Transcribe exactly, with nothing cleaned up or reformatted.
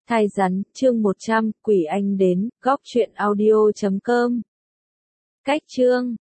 Thai rắn, chương một trăm, Quỷ Anh đến, góc truyện audio chấm com. Cách chương